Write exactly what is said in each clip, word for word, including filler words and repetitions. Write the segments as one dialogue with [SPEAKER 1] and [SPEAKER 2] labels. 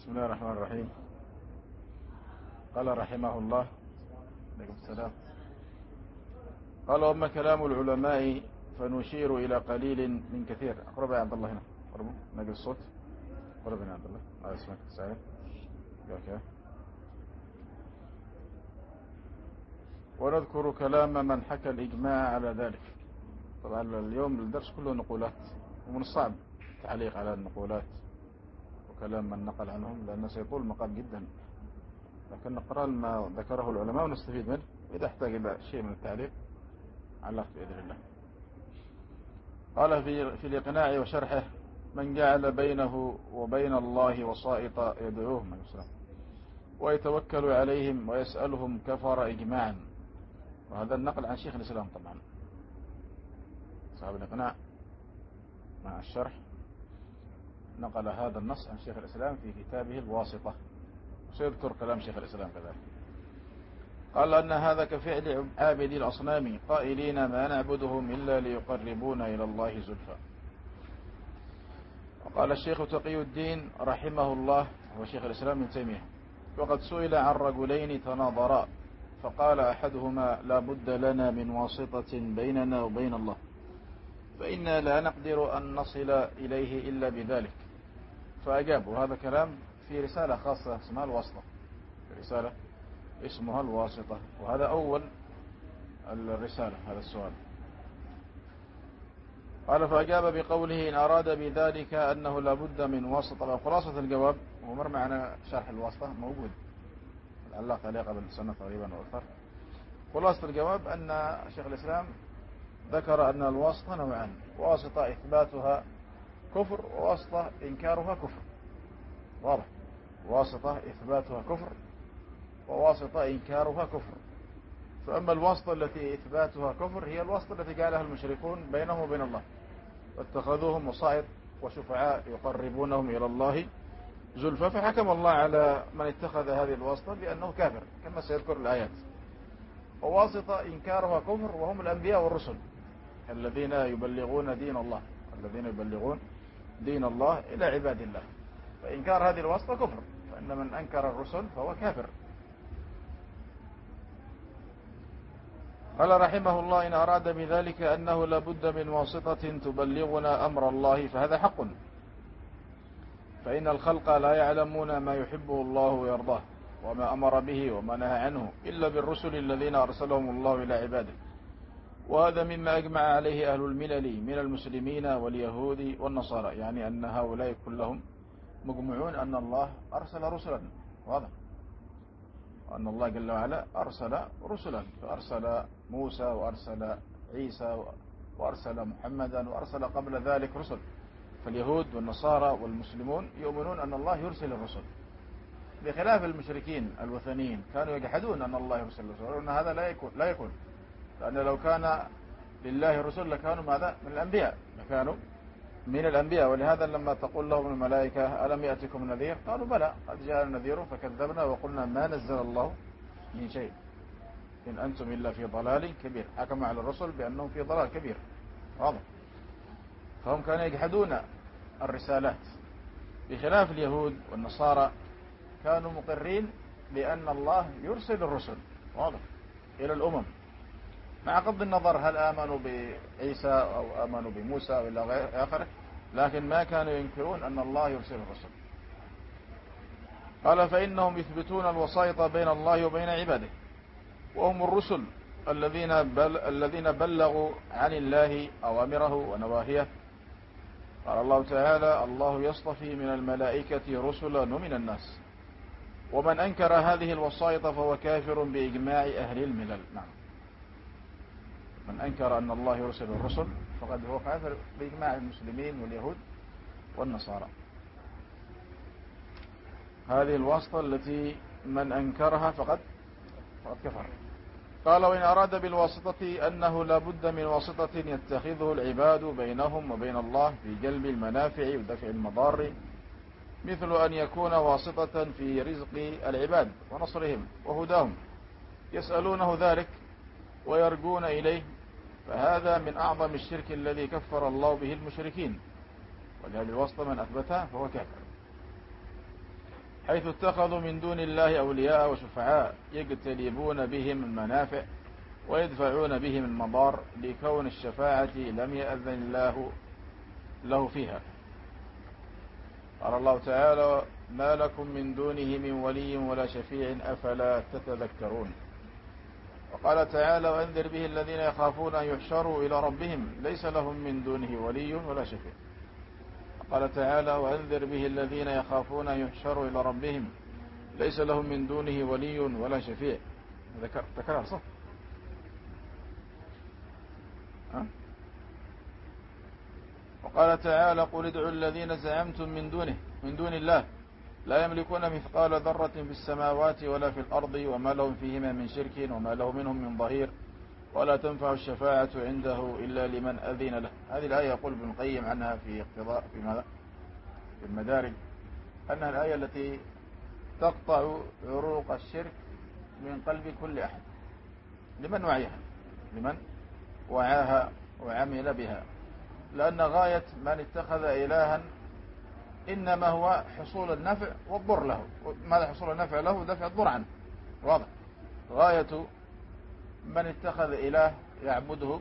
[SPEAKER 1] بسم الله الرحمن الرحيم. قال رحمه الله عليكم السلام. قال وأما كلام العلماء فنشير إلى قليل من كثير. أقرب يا عبد الله هنا، أقربوا نقل الصوت. أقرب يا عبد الله. هذا اسمك سعيد. اوكي. ونذكر كلام من حكى الإجماع على ذلك. طبعا اليوم الدرس كله نقولات، ومن الصعب التعليق على النقولات وكلام من نقل عنهم، لأنه سيطول المقام جدا، لكن نقرأ ما ذكره العلماء ونستفيد منه. إذا احتاج إلى شيء من التعليق علق بإذن الله. قال في, في الإقناع وشرحه: من جعل بينه وبين الله وسائط يدعوهم ويتوكل عليهم ويسألهم كفر إجماعا. وهذا النقل عن شيخ الإسلام طبعا، صاحب الإقناع مع الشرح نقل هذا النص عن شيخ الإسلام في كتابه الواسطة، وسيذكر كلام شيخ الإسلام كذلك. قال أن هذا كفعل عابدي الأصنام قائلين ما نعبدهم إلا ليقربونا إلى الله زلفى. وقال الشيخ تقي الدين رحمه الله، هو شيخ الإسلام ابن تيمية: وقد سئل عن رجلين تناظرا فقال أحدهما لا بد لنا من واسطة بيننا وبين الله، فإنا لا نقدر أن نصل إليه إلا بذلك. فأجاب. وهذا كلام في رسالة خاصة اسمها الواسطة، رسالة اسمها الواسطة، وهذا أول الرسالة هذا السؤال. قال فأجاب بقوله إن أراد بذلك أنه لا بد من واسطة. خلاصة الجواب، ومر معنا شرح الواسطة موجود، العلاقة عليه قبل سنة تقريبا أو أكثر. خلاصة الجواب أن شيخ الإسلام ذكر أن الواسطة نوعان: واسطة إثباتها كفر، وواسطة إنكارها كفر. واضح؟ واسطة إثباتها كفر، وواسطة إنكارها كفر. فأما الواسطة التي إثباتها كفر هي الواسطة التي جعلها المشركون بينهم وبين الله، واتخذوهم وسائط وشفعاء يقربونهم إلى الله زلفى، فحكم الله على من اتخذ هذه الواسطة بأنه كافر كما سيذكر الآيات. وواسطة إنكارها كفر، وهم الأنبياء والرسل الذين يبلغون دين الله، الذين يبلغون دين الله إلى عباد الله. فإنكار هذه الواسطة كفر، فإن من أنكر الرسل فهو كافر. قال رحمه الله إن أراد بذلك أنه لابد من واسطة تبلغنا أمر الله فهذا حق، فإن الخلق لا يعلمون ما يحبه الله ويرضاه وما أمر به وما نهى عنه إلا بالرسل الذين أرسلهم الله إلى عباده. وهذا مما أجمع عليه أهل الملل من المسلمين واليهود والنصارى، يعني أن هؤلاء كلهم مجمعون أن الله أرسل رسلا، واضح، وأن الله جل وعلا أرسل رسلا، فأرسل موسى وأرسل عيسى وأرسل محمدا وأرسل قبل ذلك رسل. فاليهود والنصارى والمسلمون يؤمنون أن الله يرسل الرسل، بخلاف المشركين الوثنيين كانوا يجحدون أن الله يرسل الرسل، وأن هذا لا يكون لا يكون لأن لو كان لله رسل لكانوا ماذا؟ من الأنبياء، لكانوا من الأنبياء. ولهذا لما تقول لهم الملائكة ألم يأتكم نذير؟ قالوا بلى قد جاء نذير فكذبنا وقلنا ما نزل الله من شيء إن أنتم إلا في ضلال كبير. حكم على الرسل بأنهم في ضلال كبير، واضح. فهم كانوا يجحدون الرسالات، بخلاف اليهود والنصارى كانوا مقرين بأن الله يرسل الرسل، واضح، إلى الأمم، مع غض النظر هل آمنوا بعيسى أو آمنوا بموسى أو إلى آخره، لكن ما كانوا ينكرون أن الله يرسل الرسل. قال فإنهم يثبتون الوسائط بين الله وبين عباده، وهم الرسل الذين بل الذين بلغوا عن الله أوامره ونواهيه. قال الله تعالى الله يصطفي من الملائكة رسلا ومن الناس. ومن أنكر هذه الوسائط فهو كافر بإجماع أهل الملل. نعم، من أنكر أن الله يرسل الرسل فقد هو كافر بإجماع المسلمين واليهود والنصارى. هذه الواسطة التي من أنكرها فقد فقد كفر. قال وإن أراد بالواسطة أنه لا بد من واسطة يتخذه العباد بينهم وبين الله في جلب المنافع ودفع المضار، مثل أن يكون واسطة في رزق العباد ونصرهم وهداهم، يسألونه ذلك ويرجون إليه، فهذا من أعظم الشرك الذي كفر الله به المشركين. ولهذه الواسطة من أثبتها فهو كافر. حيث اتخذوا من دون الله أولياء وشفعاء يجتلبون بهم المنافع ويدفعون بهم المضار لكون الشفاعة لم يأذن الله له فيها. قال الله تعالى: ما لكم من دونه من ولي ولا شفيع أفلا تتذكرون. وقال تعالى: وأنذر به الذين يخافون أن يحشروا إلى ربهم ليس لهم من دونه ولي ولا شفيع. قال تعالى: وأنذر به الذين يخافون أن يحشروا إلى ربهم ليس لهم من دونه ولي ولا شفيع. ذكر ذكرها صح؟ أه؟ وقال تعالى: قل ادعوا الذين زعمتم من دونه من دون الله لا يملكون مثقال ذرة في السماوات ولا في الأرض وما لهم فيهما من شرك وما له منهم من ظهير ولا تنفع الشفاعة عنده إلا لمن أذن له. هذه الآية يقول ابن القيم عنها في اقتضاء في ماذا؟ في المدارج أنها الآية التي تقطع عروق الشرك من قلب كل أحد لمن وعيها لمن وعاها وعمل بها، لأن غاية من اتخذ إلها إنما هو حصول النفع والضر له. ماذا حصول النفع له؟ دفع الضر عنه. واضح. غاية من اتخذ إله يعبده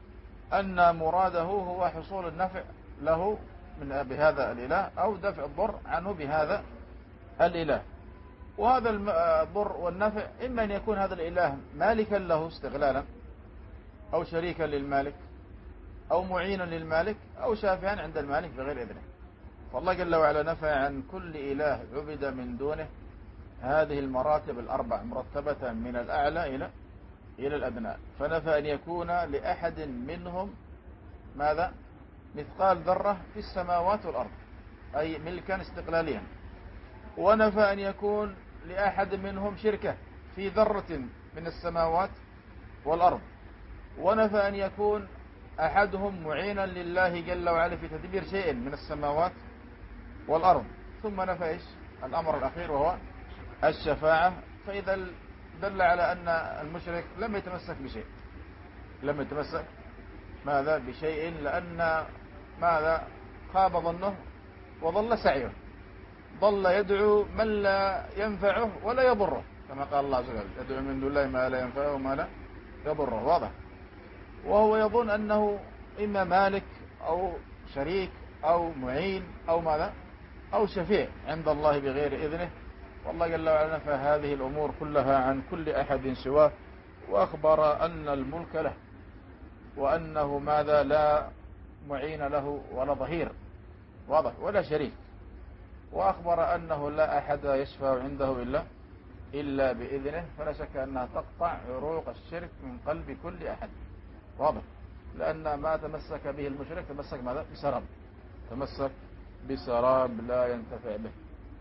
[SPEAKER 1] أن مراده هو حصول النفع له من بهذا الإله أو دفع الضر عنه بهذا الإله. وهذا الضر والنفع إما أن يكون هذا الإله مالكا له استغلالا أو شريكا للمالك أو معينا للمالك أو شافعا عند المالك بغير إذنه. فالله جل وعلا نفى عن كل إله عبد من دونه هذه المراتب الأربع مرتبة من الأعلى إلى إلى الأدنى، فنفى أن يكون لأحد منهم ماذا؟ مثقال ذرة في السماوات والأرض، أي ملكا استقلاليا. ونفى أن يكون لأحد منهم شركة في ذرة من السماوات والأرض. ونفى أن يكون أحدهم معينا لله جل وعلا في تدبير شيء من السماوات والأرض. ثم نفى إيش؟ الأمر الأخير وهو الشفاعة. فإذا دل على أن المشرك لم يتمسك بشيء لم يتمسك ماذا بشيء لأن ماذا خاب ظنه وضل سعيه، ضل يدعو من لا ينفعه ولا يضره، كما قال الله عز وجل: يدعو من دون الله ما لا ينفعه وما لا يضره. واضح. وهو يظن أنه إما مالك أو شريك أو معين أو ماذا أو شفيع عند الله بغير إذنه. والله جل وعلا نفى هذه الأمور كلها عن كل أحد سواه، وأخبر أن الملك له وأنه ماذا لا معين له ولا ظهير. واضح. ولا شريك. وأخبر أنه لا أحد يشفع عنده إلا إلا بإذنه. فلا شك أنها تقطع عروق الشرك من قلب كل أحد. واضح. لأن ما تمسك به المشرك تمسك ماذا؟ بسراب تمسك بسراب لا ينتفع به.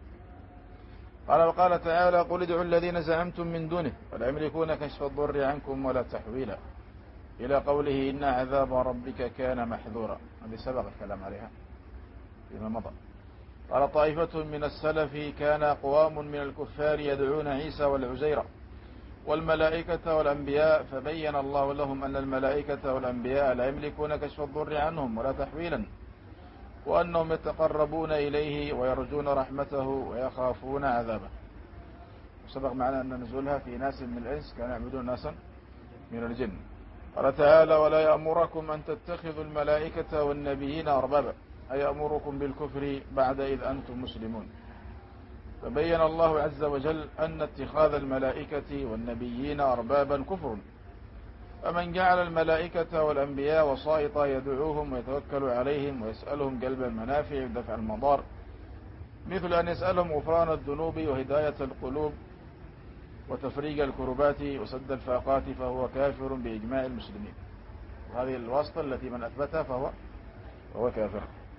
[SPEAKER 1] قال وقال تعالى: قل ادعوا الذين زعمتم من دونه ولا يملكون كشف الضر عنكم ولا تحويلا، إلى قوله: إن عذاب ربك كان محذورا. هذه سبق الكلام عليها فيما مضى. قال طائفة من السلف: كان أقوام من الكفار يدعون عيسى والعزير والملائكة والأنبياء، فبين الله لهم أن الملائكة والأنبياء لا يملكون كشف الضر عنهم ولا تحويلا، وأنهم يتقربون إليه ويرجون رحمته ويخافون عذابه. وسبق معنا أن نزولها في ناس من الإنس كانوا يعبدون ناسا من الجن. قال تعالى: ولا يأمركم أن تتخذوا الملائكة والنبيين أربابا، أي يأمركم بالكفر بعد إذ أنتم مسلمون. فبين الله عز وجل أن اتخاذ الملائكة والنبيين أربابا كفر. فمن جعل الملائكة والأنبياء وسائطا يدعوهم ويتوكل عليهم ويسألهم جلب المنافع ودفع المضار، مثل أن يسألهم غفران الذنوب وهداية القلوب وتفريج الكربات وسد الفاقات، فهو كافر بإجماع المسلمين. وهذه الواسطة التي من أثبتها فهو فهو كافر.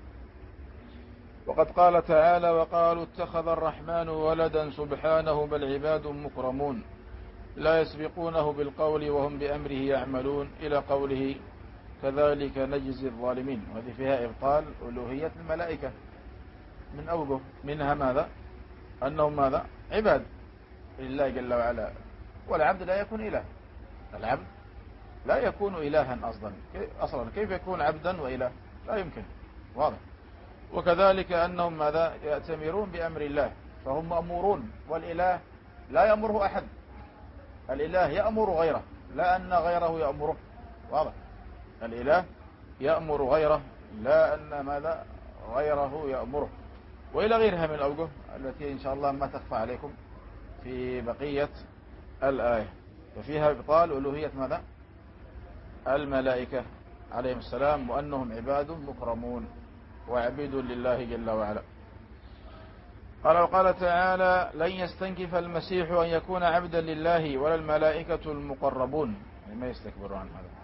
[SPEAKER 1] وقد قال تعالى: وقالوا اتخذ الرحمن ولدا سبحانه بل عباد مكرمون لا يسبقونه بالقول وهم بأمره يعملون، إلى قوله: كذلك نجزي الظالمين. وهذه فيها إبطال ألوهية الملائكة من أوجه، منها ماذا؟ أنهم ماذا؟ عباد لله جل وعلا. والعبد لا يكون إله، العبد لا يكون إلها أصلا أصلا كيف يكون عبدا وإله؟ لا يمكن. واضح. وكذلك أنهم ماذا؟ يأتمرون بأمر الله، فهم مأمورون، والإله لا يأمره أحد، الإله يأمر غيره لا أن غيره يأمره. واضح؟ الإله يأمر غيره لا أن ماذا غيره يأمره. وإلى غيرها من الأوجه التي إن شاء الله ما تخفى عليكم في بقية الآية. وفيها إبطال ألوهية ماذا الملائكة عليهم السلام، وأنهم عباد مكرمون وعبيد لله جل وعلا. قال وقال تعالى لن يستنكف المسيح أن يكون عبدا لله ولا الملائكة المقربون، يعني ما يستكبرون عن هذا.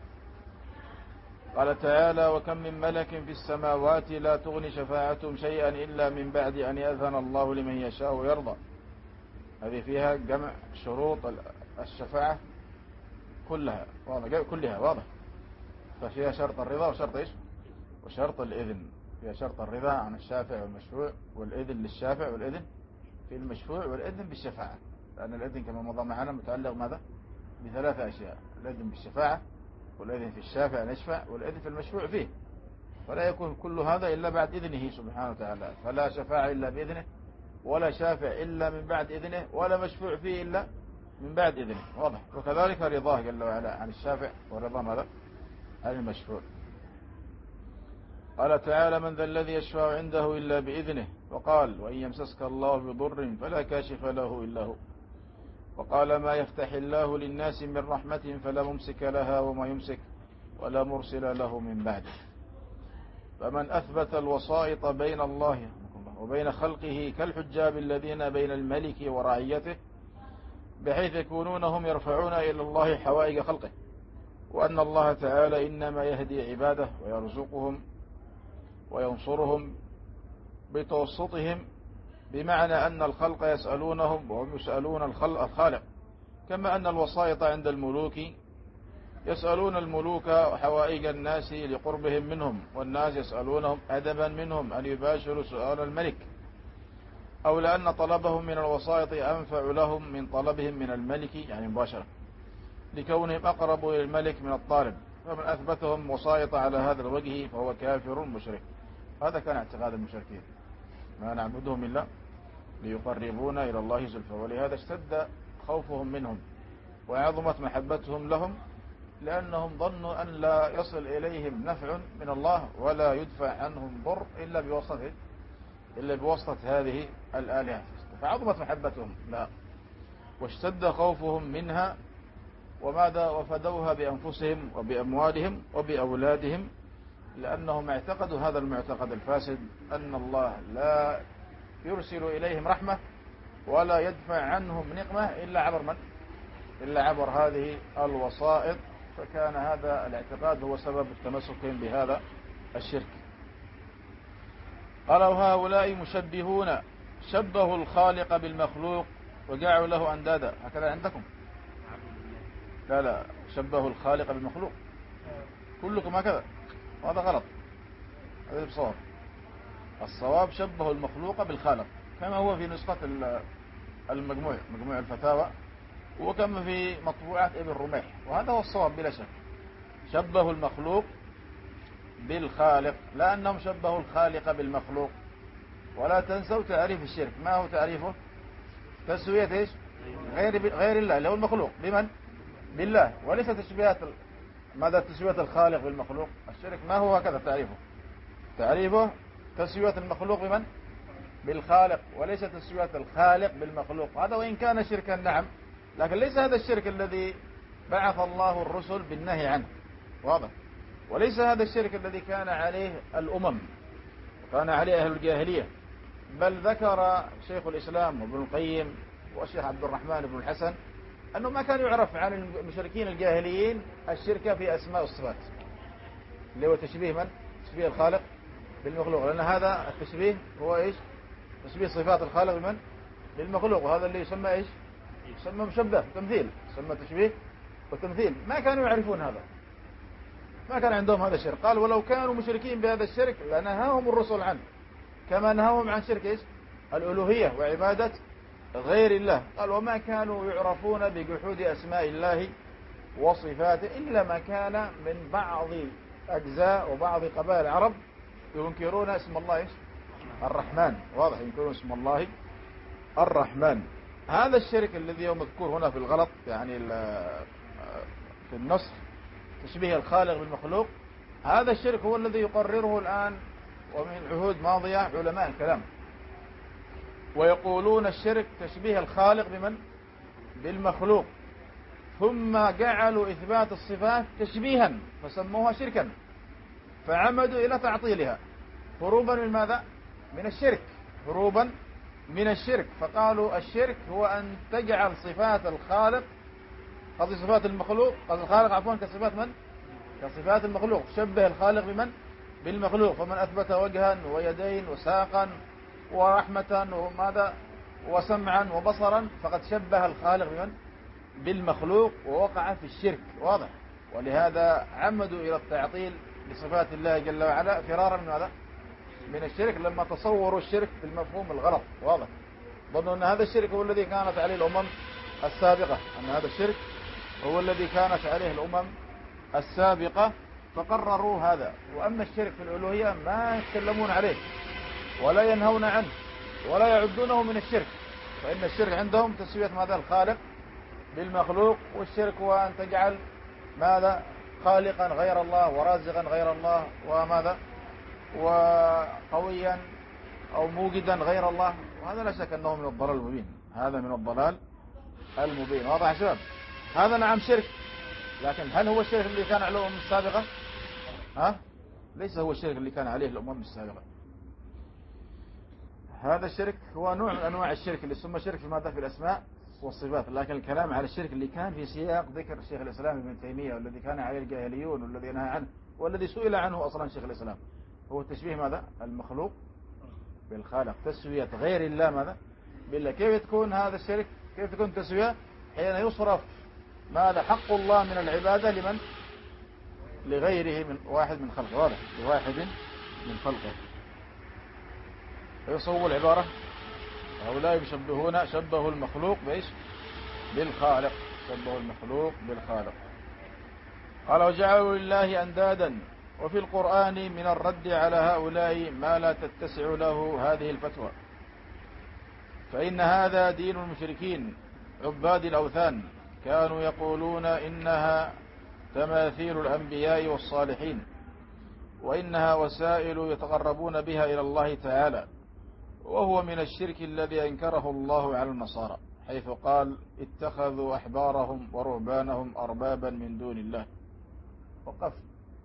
[SPEAKER 1] قال تعالى وكم من ملك في السماوات لا تغني شفاعتهم شيئا إلا من بعد أن يأذن الله لمن يشاء ويرضى. هذه فيها جمع شروط الشفاعة كلها واضح، كلها واضح. ففيها شرط الرضا وشرط إيش وشرط الإذن. فيها شرط الرضا عن الشافع والمشفوع، والإذن للشافع، والإذن في المشفوع، والإذن بالشفاعة، لأن الإذن كما مضى معنا متعلق ماذا بثلاثة أشياء: الإذن بالشفاعة، والإذن في الشافع أن يشفع، والإذن في المشفوع فيه. فلا يكون كل هذا إلا بعد إذنه سبحانه وتعالى، فلا شفاعة إلا بإذنه، ولا شافع إلا من بعد إذنه، ولا مشفوع فيه إلا من بعد إذنه. واضح؟ وكذلك رضاه جل وعلا عن الشافع، ورضا ماذا عن المشفوع. قال تعالى من ذا الذي يشفع عنده إلا بإذنه، وقال وإن يمسسك الله بضر فلا كاشف له إلا هو، وقال ما يفتح الله للناس من رحمة فلا ممسك لها وما يمسك ولا مرسل له من بعده. فمن أثبت الوسائط بين الله وبين خلقه كالحجاب الذين بين الملك ورعيته، بحيث يكونون هم يرفعون إلى الله حوائج خلقه، وأن الله تعالى إنما يهدي عباده ويرزقهم وينصرهم بتوسطهم، بمعنى أن الخلق يسألونهم وهم يسألون الخالق، كما أن الوسائط عند الملوك يسألون الملوك حوائج الناس لقربهم منهم، والناس يسألونهم أدبا منهم أن يباشروا سؤال الملك، أو لأن طلبهم من الوسائط أنفع لهم من طلبهم من الملك، يعني مباشرة، لكونهم أقرب إلى الملك من الطالب. فمن أثبتهم وسائط على هذا الوجه فهو كافر مشرك. هذا كان اعتقاد المشركين، ما نعبدهم إلا ليقربونا إلى الله زلفى. ولهذا اشتد خوفهم منهم وعظمت محبتهم لهم، لأنهم ظنوا أن لا يصل إليهم نفع من الله ولا يدفع عنهم ضر إلا بواسطة إلا بواسطة هذه الآلهة، فعظمت محبتهم لا، واشتد خوفهم منها، وماذا وفدوها بأنفسهم وبأموالهم وبأولادهم، لأنهم اعتقدوا هذا المعتقد الفاسد أن الله لا يرسل إليهم رحمة ولا يدفع عنهم نقمة إلا عبر من؟ إلا عبر هذه الوسائط. فكان هذا الاعتقاد هو سبب التمسكهم بهذا الشرك. قالوا هؤلاء مشبهون، شبهوا الخالق بالمخلوق وجعلوا له أندادا. هكذا عندكم؟ لا لا، شبهوا الخالق بالمخلوق كلكم هكذا، وهذا غلط، هذا بصواب. الصواب شبهوا المخلوق بالخالق، كما هو في نسخة المجموع مجموع الفتاوى، وكما في مطبوعات ابن رميح، وهذا هو الصواب بلا شك. شبهوا المخلوق بالخالق، لا أنهم شبهوا الخالق بالمخلوق. ولا تنسوا تعريف الشرك، ما هو تعريفه؟ تسوية إيش؟ غير غير الله اللي هو المخلوق بمن؟ بالله، وليس تشبيهات. ماذا تسوية الخالق بالمخلوق؟ الشرك ما هو هكذا تعريفه. تعريفه تسوية المخلوق بمن؟ بالخالق، وليس تسوية الخالق بالمخلوق. هذا وإن كان شركا نعم، لكن ليس هذا الشرك الذي بعث الله الرسل بالنهي عنه، واضح؟ وليس هذا الشرك الذي كان عليه الأمم وكان عليه أهل الجاهلية، بل ذكر شيخ الإسلام وابن القيم والشيخ عبد الرحمن بن الحسن أنه ما كان يعرف عن المشركين الجاهليين الشرك في أسماء والصفات، اللي هو تشبيه من؟ تشبيه الخالق بالمخلوق، لأن هذا التشبيه هو إيش؟ تشبيه صفات الخالق بمن؟ بالمخلوق، وهذا اللي يسمى إيش؟ يسمى مشبه، تمثيل، يسمى تشبيه وتمثيل. ما كانوا يعرفون هذا، ما كان عندهم هذا الشرك. قال ولو كانوا مشركين بهذا الشرك لنهاهم الرسل عنه، كما نهاهم عن شرك إيش؟ الألوهية وعبادة غير الله. قال وما كانوا يعرفون بجحود أسماء الله وصفاته إلا ما كان من بعض أجزاء وبعض قبائل العرب ينكرون اسم الله إيش؟ الرحمن، واضح، ينكرون اسم الله الرحمن. هذا الشرك الذي هو مذكور هنا في الغلط، يعني في النص تشبيه الخالق بالمخلوق، هذا الشرك هو الذي يقرره الآن ومن عهود ماضية علماء الكلام، ويقولون الشرك تشبيه الخالق بمن؟ بالمخلوق، ثم جعلوا إثبات الصفات تشبيها فسموها شركا، فعمدوا إلى تعطيلها هروبا من ماذا؟ من الشرك، هروبا من الشرك. فقالوا الشرك هو أن تجعل صفات الخالق، قصدي صفات المخلوق، قصدي الخالق عفوا، كصفات من؟ كصفات المخلوق، شبه الخالق بمن؟ بالمخلوق. فمن أثبت وجها ويدين وساقا ورحمة وماذا وسمعا وبصرا فقد شبه الخالق بمن؟ بالمخلوق، ووقع في الشرك، واضح. ولهذا عمدوا إلى التعطيل لصفات الله جل وعلا فرارا من هذا، من الشرك، لما تصوروا الشرك بالمفهوم الغلط، واضح. ظنوا أن هذا الشرك هو الذي كانت عليه الأمم السابقة، أن هذا الشرك هو الذي كانت عليه الأمم السابقة، فقرروا هذا. وأما الشرك في الألوهية ما يتكلمون عليه ولا ينهون عنه ولا يعدونه من الشرك، فإن الشرك عندهم تسوية ماذا؟ الخالق بالمخلوق. والشرك هو أن تجعل ماذا؟ خالقا غير الله ورازقا غير الله وماذا؟ وقويا أو موجدا غير الله، وهذا لا شك أنه من الضلال المبين، هذا من الضلال المبين، واضح يا شباب؟ هذا نعم شرك، لكن هل هو الشرك اللي كان عليه الأمم السابقة؟ ها؟ ليس هو الشرك اللي كان عليه الأمم السابقة. هذا الشرك هو نوع من أنواع الشرك اللي سمى شرك في ماذا؟ في الأسماء والصفات. لكن الكلام على الشرك اللي كان في سياق ذكر الشيخ الإسلام ابن تيمية، والذي كان عليه الجاهليون، والذي نهى عنه، والذي سئل عنه أصلا شيخ الإسلام، هو تشبيه ماذا؟ المخلوق بالخالق، تسوية غير الله ماذا؟ بالله. كيف تكون هذا الشرك؟ كيف تكون تسوية؟ حين يصرف ماذا؟ حق الله من العبادة لمن؟ لغيره من واحد من خلقه، واضح، لواحد من خلقه. فيصوب العبارة هؤلاء يشبهون، شبهوا المخلوق بإيش؟ بالخالق، شبهوا المخلوق بالخالق. قال وجعلوا لله أندادا. وفي القرآن من الرد على هؤلاء ما لا تتسع له هذه الفتوى، فإن هذا دين المشركين عباد الأوثان، كانوا يقولون إنها تماثيل الأنبياء والصالحين، وإنها وسائل يتقربون بها إلى الله تعالى، وهو من الشرك الذي أنكره الله على النصارى، حيث قال اتخذوا أحبارهم ورهبانهم أربابا من دون الله. وقف.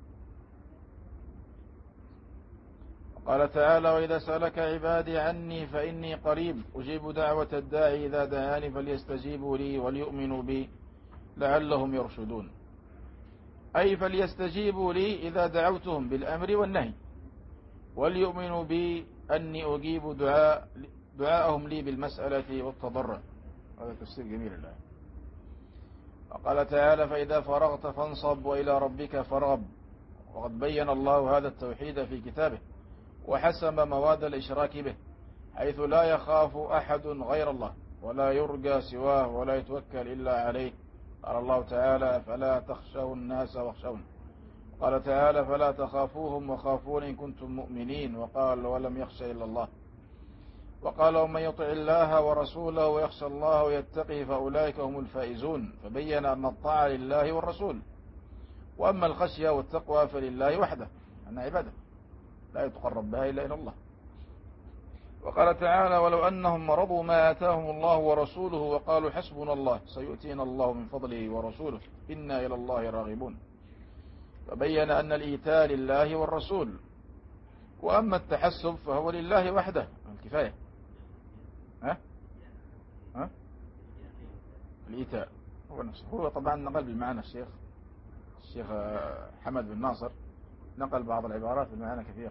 [SPEAKER 1] قال تعالى وإذا سألك عبادي عني فإني قريب أجيب دعوة الداعي إذا دعاني فليستجيبوا لي وليؤمنوا بي لعلهم يرشدون، أي فليستجيبوا لي إذا دعوتهم بالأمر والنهي، وليؤمنوا بي أني أجيب دعاء دعاءهم لي بالمسألة والتضرع. هذا تفسير جميل الله. وقال تعالى فإذا فرغت فانصب وإلى ربك فارغب. وقد بين الله هذا التوحيد في كتابه، وحسم مواد الإشراك به، حيث لا يخاف أحد غير الله ولا يرجى سواه ولا يتوكل إلا عليه. قال الله تعالى فلا تخشوا الناس واخشون. قال تعالى فلا تخافوهم وخافون إن كنتم مؤمنين. وقال ولم يخش إلا الله. وقال ومن يطع الله ورسوله ويخشى الله ويتقه فأولئك هم الفائزون. فبين أن الطاعة لله والرسول، وأما الخشية والتقوى فلله وحده، أنها عبادة لا يتقرب بها إلا إلى الله. وقال تعالى ولو أنهم رضوا ما آتاهم الله ورسوله وقالوا حسبنا الله سيؤتينا الله من فضله ورسوله إنا إلى الله راغبون. فبين أن الإيتاء لله والرسول، وأما التحسب فهو لله وحده، الكفاية. ها؟ ها؟ الإيتاء هو نفسه، هو طبعا نقل بالمعنى الشيخ الشيخ حمد بن ناصر نقل بعض العبارات بالمعنى كثيرة.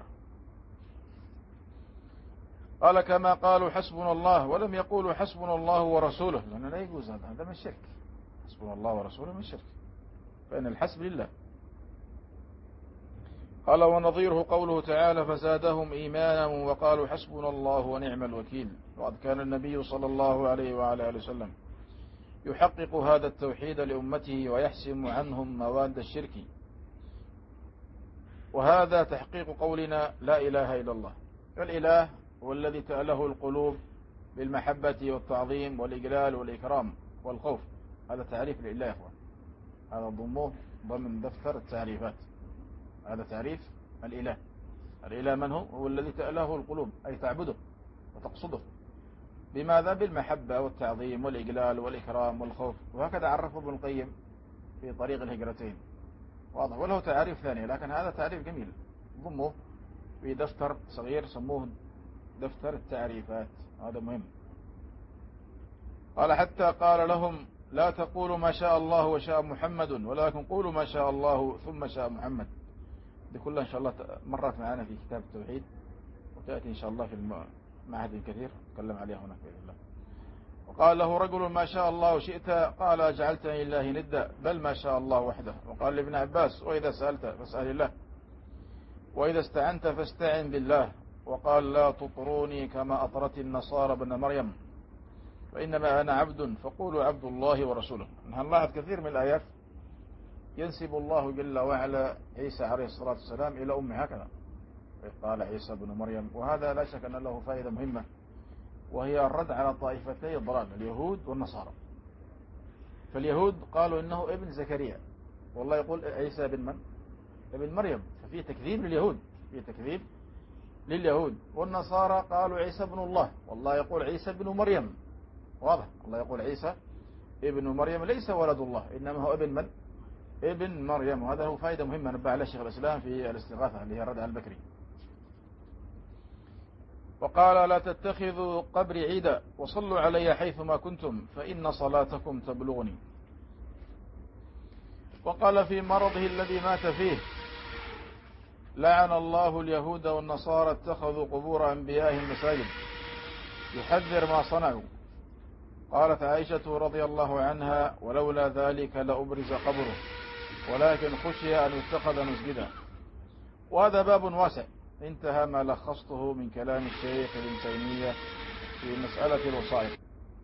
[SPEAKER 1] قال كما قالوا حسبنا الله ولم يقولوا حسبنا الله ورسوله، لأنه لا يجوز هذا، هذا من الشرك. حسبنا الله ورسوله من الشرك، فإن الحسب لله. قال ونظيره قوله تعالى فزادهم إيمانا وقالوا حسبنا الله ونعم الوكيل. وقد كان النبي صلى الله عليه وعلى آله وسلم يحقق هذا التوحيد لأمته ويحسم عنهم مواد الشرك، وهذا تحقيق قولنا لا إله إلا الله. الإله هو الذي تأله القلوب بالمحبة والتعظيم والإجلال والإكرام والخوف. هذا تعريف لله يا أخوان، هذا ضموه ضمن دفتر التعريفات. هذا تعريف الإله. الإله من هو؟ هو الذي تأله القلوب، أي تعبده وتقصده. بماذا؟ بالمحبة والتعظيم والإجلال والإكرام والخوف. وهكذا عرفه ابن القيم في طريق الهجرتين، واضح. وله تعريف ثانية، لكن هذا تعريف جميل ضمه في دفتر صغير سموه دفتر التعريفات. هذا مهم. قال حتى قال لهم لا تقولوا ما شاء الله وشاء محمد، ولكن قولوا ما شاء الله ثم شاء محمد. دي كلها إن شاء الله مرت معنا في كتاب التوحيد، وتأتي إن شاء الله في المعهد كثير نتكلم عليها هناك بإذن الله. وقال له رجل ما شاء الله وشئت، قال جعلتني لله ندا، بل ما شاء الله وحده. وقال لابن عباس وإذا سألت فاسأل الله، وإذا استعنت فاستعن بالله. وقال لا تطروني كما أطرت النصارى ابن مريم، فإنما أنا عبد فقولوا عبد الله ورسوله. نلاحظ كثير من الآيات ينسب الله جل وعلا عيسى عليه الصلاة والسلام إلى أمه هكذا، قال عيسى بن مريم. وهذا لا شك أن له فائدة مهمة، وهي الرد على طائفتي الضلال اليهود والنصارى. فاليهود قالوا إنه ابن زكريا، والله يقول عيسى ابن من؟ ابن مريم. ففي تكذيب لليهود، في تكذيب لليهود. والنصارى قالوا عيسى ابن الله، والله يقول عيسى ابن مريم. واضح، الله يقول عيسى ابن مريم ليس ولد الله، إنما هو ابن من؟ ابن مريم. وهذا هو فائدة مهمة نبه على شيخ الإسلام في الاستغاثة اللي هي الرد على البكري. وقال لا تتخذوا قبري عيدا وصلوا علي حيثما كنتم فإن صلاتكم تبلغني. وقال في مرضه الذي مات فيه لعن الله اليهود والنصارى اتخذوا قبور أنبيائهم مساجد، يحذر ما صنعوا. قالت عائشة رضي الله عنها ولولا ذلك لأبرز قبره، ولكن خشي أن يتخذ مسجدا. وهذا باب واسع انتهى ما لخصته من كلام الشيخ ابن تيمية في مسألة الوصائف.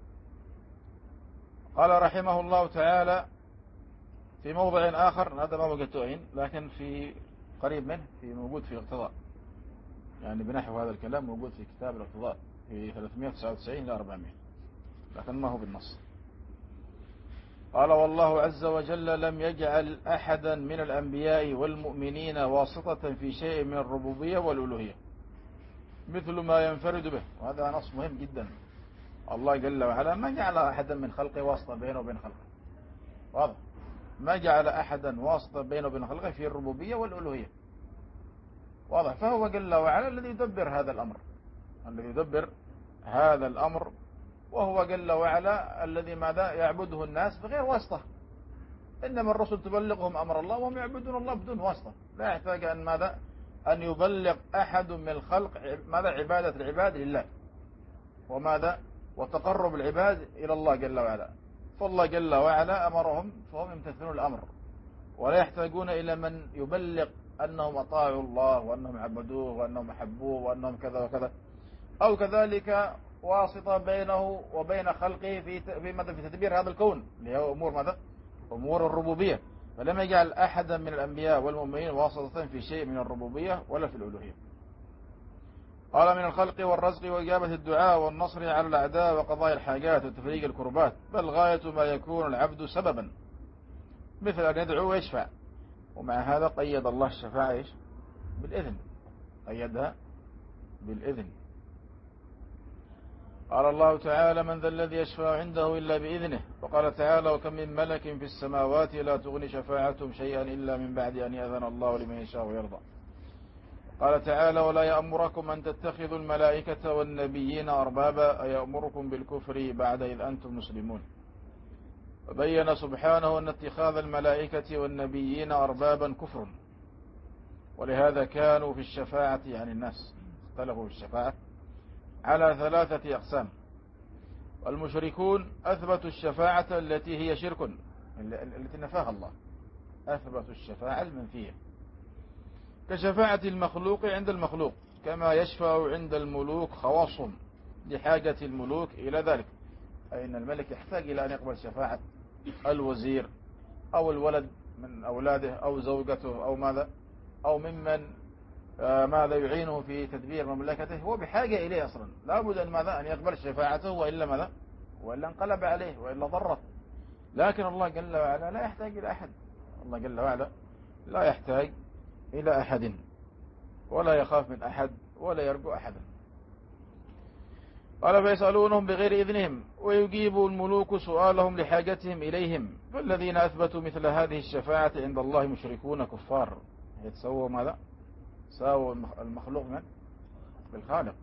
[SPEAKER 1] قال رحمه الله تعالى في موضع آخر، هذا ما وجدته لكن في قريب منه، في موجود في الاقتضاء، يعني بنحو هذا الكلام موجود في كتاب الاقتضاء في ثلاثمائة وتسعة وتسعين إلى أربعمائة، لكن ما هو بالنص. قال والله عز وجل لم يجعل أحدا من الأنبياء والمؤمنين واسطة في شيء من الربوبية والألوهية مثل ما ينفرد به. وهذا نص مهم جدا. الله جل وعلا ما جعل أحدا من خلقه واسطة بينه وبين خلقه، واضح، ما جعل أحدا واسطة بينه وبين خلقه في الربوبية والألوهية، واضح. فهو جل وعلا الذي يدبر هذا الأمر، الذي يدبر هذا الأمر، وهو جل وعلا الذي ماذا يعبده الناس بغير واسطة. إنما الرسل تبلغهم أمر الله وهم يعبدون الله بدون واسطة، لا يحتاج أن ماذا أن يبلغ أحد من الخلق ماذا عبادة العباد لله، وماذا وتقرب العباد إلى الله جل وعلا. فالله جل وعلا أمرهم فهم يمتثلون الأمر، ولا يحتاجون إلى من يبلغ أنهم أطاعوا الله وأنهم عبدوه وأنهم أحبوه وأنهم كذا وكذا، أو كذلك واسطة بينه وبين خلقه في في ماذا في تدبير هذا الكون اللي هي أمور ماذا أمور الربوبية. فلم يجعل أحدا من الأنبياء والمؤمنين واسطة في شيء من الربوبية ولا في الألوهية. قال من الخلق والرزق وإجابة الدعاء والنصر على الأعداء وقضاء الحاجات وتفريج الكربات، بل غاية ما يكون العبد سببا مثل أن يدعو ويشفع. ومع هذا قيد الله الشفاعة إيش؟ بالإذن، قيدها بالإذن. قال الله تعالى من ذا الذي يشفع عنده إلا بإذنه. وقال تعالى وكم من ملك في السماوات لا تغني شفاعتهم شيئا إلا من بعد أن يأذن الله لمن يشاء ويرضى. قال تعالى ولا يأمركم أن تتخذوا الملائكة والنبيين أربابا أيأمركم بالكفر بعد إذ أنتم مسلمون. وبين سبحانه أن اتخاذ الملائكة والنبيين أربابا كفر، ولهذا كانوا في الشفاعة عن الناس اختلفوا في الشفاعة على ثلاثة أقسام. والمشركون أثبتوا الشفاعة التي هي شرك التي نفاها الله، أثبتوا الشفاعة المنفية كشفاعة المخلوق عند المخلوق، كما يشفع عند الملوك خواصهم لحاجة الملوك إلى ذلك، أي أن الملك يحتاج إلى أن يقبل شفاعة الوزير أو الولد من أولاده أو زوجته أو ماذا أو ممن ماذا يعينه في تدبير مملكته، هو بحاجة إليه أصلا، لابد أن ماذا أن يقبل شفاعته، وإلا ماذا وإلا انقلب عليه وإلا ضره. لكن الله جل وعلا لا يحتاج إلى أحد، الله جل وعلا لا يحتاج إلى أحد، ولا يخاف من أحد، ولا يرجو أحدا. قال فيسألونهم بغير إذنهم ويجيب الملوك سؤالهم لحاجتهم إليهم، فالذين أثبتوا مثل هذه الشفاعة عند الله مشركون كفار. يتسووا ماذا؟ ساووا المخلوق من بالخالق،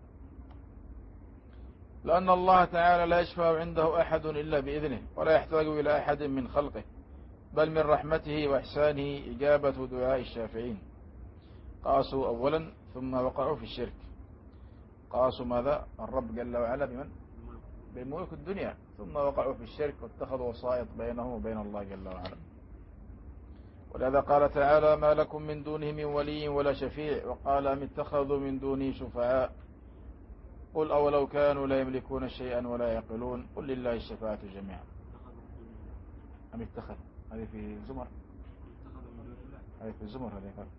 [SPEAKER 1] لأن الله تعالى لا يشفع عنده أحد إلا بإذنه، ولا يحتاج إلى أحد من خلقه، بل من رحمته وإحسانه إجابة دعاء الشافعين. قاسوا أولا ثم وقعوا في الشرك. قاسوا ماذا؟ الرب جل وعلا بمن؟ بملوك الدنيا، ثم وقعوا في الشرك واتخذوا وسائط بينهم وبين الله جل وعلا. ولهذا قال تعالى: ما لكم من دونه من ولي ولا شفيع، وقال: أم اتخذوا من دونه شفعاء قل أولو كانوا لا يملكون شيئا ولا يعقلون قل لله الشفاعة جميعا. أم اتخذ، هذه في زمر، هذه في زمر، هذه قال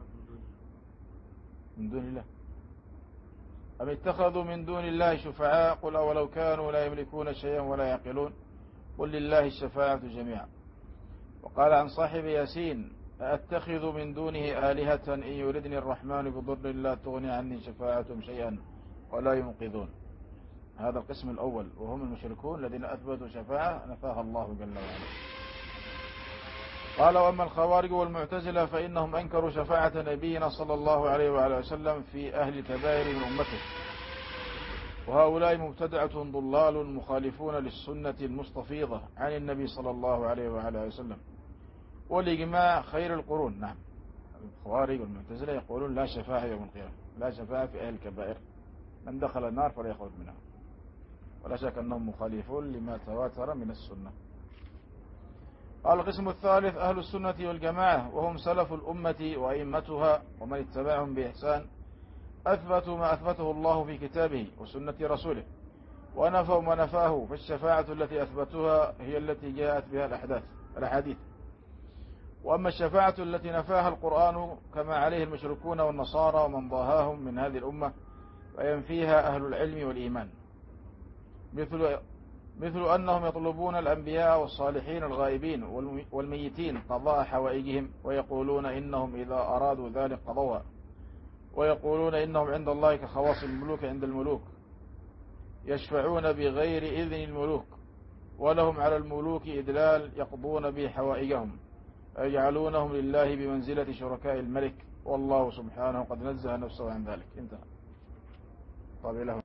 [SPEAKER 1] من دون الله. أم اتخذوا من دون الله شفعاء قل أولو كانوا لا يملكون شيئا ولا يعقلون قل لله الشفاعة جميعا. وقال عن صاحب ياسين: أأتخذ من دونه آلهة إن يردني الرحمن بضر لا تغني عني شفاعتهم شيئا ولا ينقذون. هذا القسم الأول، وهم المشركون الذين أثبتوا شفاعة نفاها الله جل وعلا. قال: وأما الخوارج والمعتزلة فإنهم أنكروا شفاعة نبينا صلى الله عليه وعلى وسلم في أهل الكبائر من أمته، وهؤلاء مبتدعة ضلال مخالفون للسنة المستفيضة عن النبي صلى الله عليه وعلى وسلم والإجماع خير القرون. نعم، الخوارج والمعتزلة يقولون لا شفاعة يوم القيامة، لا شفاعة في أهل الكبائر، من دخل النار فلا يخرج منها، ولا شك أنهم مخالفون لما تواتر من السنة. قال: القسم الثالث أهل السنة والجماعة، وهم سلف الأمة وأئمتها ومن اتبعهم بإحسان، أثبتوا ما أثبته الله في كتابه وسنة رسوله، ونفوا ما نفاه، فالشفاعة التي أثبتوها هي التي جاءت بها الأحداث الأحاديث. وأما الشفاعة التي نفاها القرآن كما عليه المشركون والنصارى ومن ضاهاهم من هذه الأمة، فينفيها أهل العلم والإيمان، مثل مثل أنهم يطلبون الأنبياء والصالحين الغائبين والميتين قضاء حوائجهم، ويقولون إنهم إذا أرادوا ذلك قضوها، ويقولون إنهم عند الله كخواص الملوك عند الملوك، يشفعون بغير إذن الملوك، ولهم على الملوك إدلال يقضون به حوائجهم، يجعلونهم لله بمنزلة شركاء الملك، والله سبحانه قد نزه نفسه عن ذلك. انتهى. طب له